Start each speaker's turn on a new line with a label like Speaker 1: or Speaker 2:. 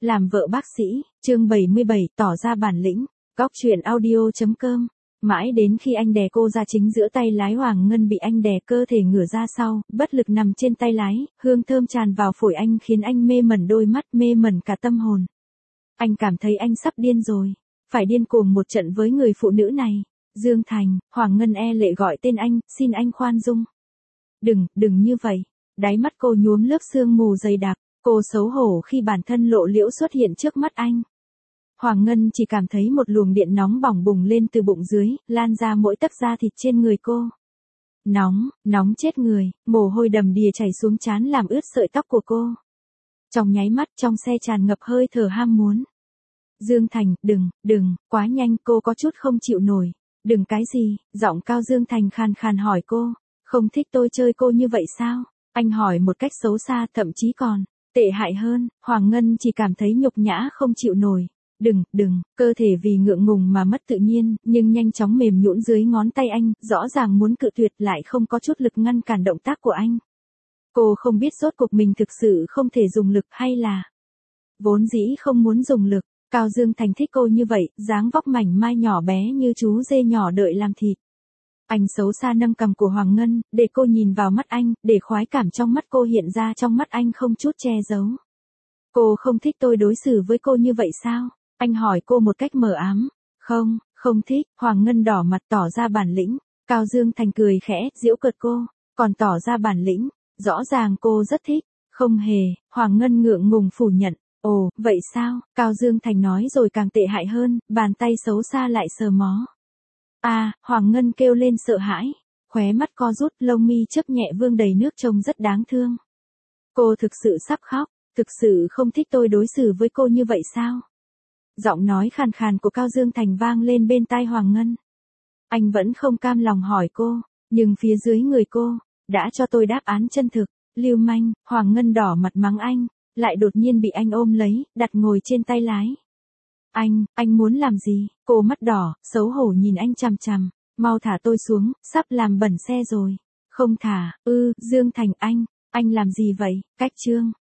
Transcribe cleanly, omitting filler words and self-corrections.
Speaker 1: Làm vợ bác sĩ, chương 77, tỏ ra bản lĩnh. Góc truyện audio.com. Mãi đến khi anh đè cô ra chính giữa tay lái, Hoàng Ngân bị anh đè cơ thể ngửa ra sau, bất lực nằm trên tay lái, hương thơm tràn vào phổi anh khiến anh mê mẩn đôi mắt, mê mẩn cả tâm hồn. Anh cảm thấy anh sắp điên rồi, phải điên cuồng một trận với người phụ nữ này. Dương Thành, Hoàng Ngân e lệ gọi tên anh, xin anh khoan dung. Đừng như vậy. Đáy mắt cô nhuốm lớp sương mù dày đặc, cô xấu hổ khi bản thân lộ liễu xuất hiện trước mắt anh. Hoàng Ngân chỉ cảm thấy một luồng điện nóng bỏng bùng lên từ bụng dưới, lan ra mỗi tấc da thịt trên người cô. Nóng chết người, mồ hôi đầm đìa chảy xuống trán làm ướt sợi tóc của cô. Trong nháy mắt trong xe tràn ngập hơi thở ham muốn. Dương Thành, đừng, quá nhanh, cô có chút không chịu nổi. Đừng cái gì, giọng cao Dương Thành khàn khàn hỏi cô, không thích tôi chơi cô như vậy sao? Anh hỏi một cách xấu xa, thậm chí còn tệ hại hơn. Hoàng Ngân chỉ cảm thấy nhục nhã không chịu nổi. Đừng, cơ thể vì ngượng ngùng mà mất tự nhiên, nhưng nhanh chóng mềm nhũn dưới ngón tay anh, rõ ràng muốn cự tuyệt lại không có chút lực ngăn cản động tác của anh. Cô không biết rốt cuộc mình thực sự không thể dùng lực hay là vốn dĩ không muốn dùng lực. Cao Dương Thành thích cô như vậy, dáng vóc mảnh mai nhỏ bé như chú dê nhỏ đợi làm thịt. Anh xấu xa nâng cằm của Hoàng Ngân, để cô nhìn vào mắt anh, để khoái cảm trong mắt cô hiện ra trong mắt anh không chút che giấu. Cô không thích tôi đối xử với cô như vậy sao? Anh hỏi cô một cách mờ ám. Không thích. Hoàng Ngân đỏ mặt tỏ ra bản lĩnh. Cao Dương Thành cười khẽ, giễu cợt cô, còn tỏ ra bản lĩnh. Rõ ràng cô rất thích. Không hề. Hoàng Ngân ngượng ngùng phủ nhận. Ồ, vậy sao? Cao Dương Thành nói rồi càng tệ hại hơn, bàn tay xấu xa lại sờ mó. Hoàng Ngân kêu lên sợ hãi, khóe mắt co rút, lông mi chớp nhẹ vương đầy nước trông rất đáng thương. Cô thực sự sắp khóc, thực sự không thích tôi đối xử với cô như vậy sao? Giọng nói khàn khàn của Cao Dương Thành vang lên bên tai Hoàng Ngân. Anh vẫn không cam lòng hỏi cô, nhưng phía dưới người cô đã cho tôi đáp án chân thực. Lưu manh. Hoàng Ngân đỏ mặt mắng anh, lại đột nhiên bị anh ôm lấy, đặt ngồi trên tay lái. Anh muốn làm gì? Cô mắt đỏ, xấu hổ nhìn anh chằm chằm. Mau thả tôi xuống, sắp làm bẩn xe rồi. Không thả. Dương Thành, anh làm gì vậy? Cách chương.